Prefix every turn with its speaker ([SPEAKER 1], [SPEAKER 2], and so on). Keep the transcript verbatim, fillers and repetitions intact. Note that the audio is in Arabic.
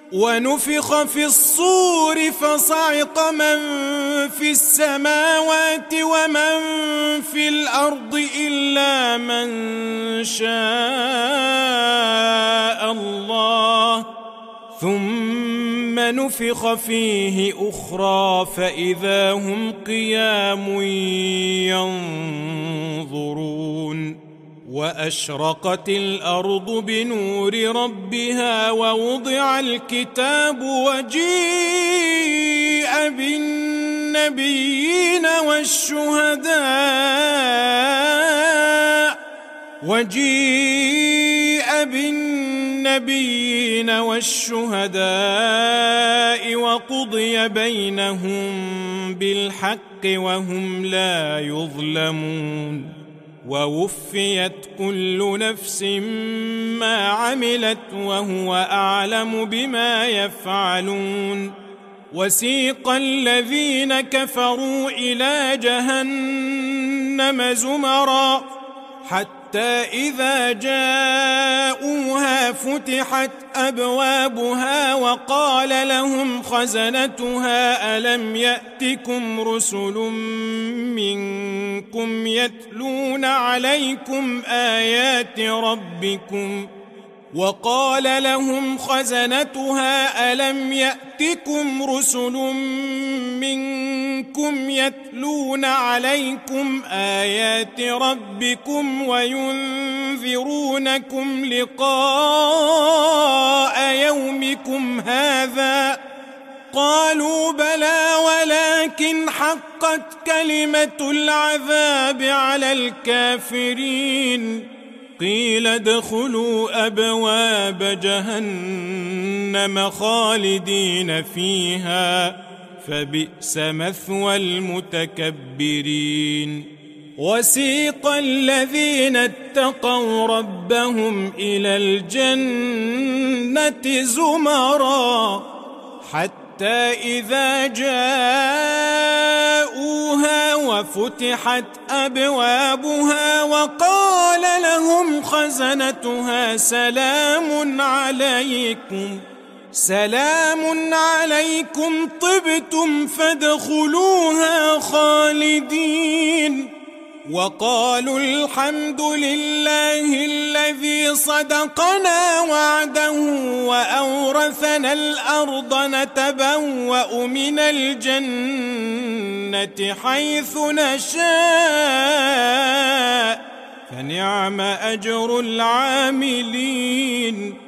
[SPEAKER 1] ونفخ في الصور فصعق من في السماوات ومن في الأرض إلا من شاء الله ثم نفخ فيه أخرى فإذا هم قيام ينظرون وأشرقت الأرض بنور ربها ووضع الكتاب وجيء بالنبيين والشهداء وجيء بالنبيين والشهداء وقضي بينهم بالحق وهم لا يظلمون ووفيت كل نفس ما عملت وهو أعلم بما يفعلون وسيق الذين كفروا إلى جهنم زمرا حتى إذا جاءوها فتحت أبوابها وقال لهم خزنتها ألم يأتكم رسل منكم يتلون عليكم آيات ربكم وقال لهم خزنتها ألم يأتكم رسل منكم يتلون عليكم آيات ربكم وينذرونكم لقاء يومكم هذا قالوا بلى ولكن حقت كلمة العذاب على الكافرين قيل ادخلوا أبواب جهنم خالدين فيها فبئس مثوى المتكبرين وسيق الذين اتقوا ربهم إلى الجنة زمرا حتى إذا جاءوها وفتحت أبوابها وقال لهم خزنتها سلام عليكم سلام عليكم طبتم فادخلوها خالدين وقالوا الحمد لله الذي صدقنا وعده وأورثنا الأرض نتبوأ من الجنة حيث نشاء فنعم أجر العاملين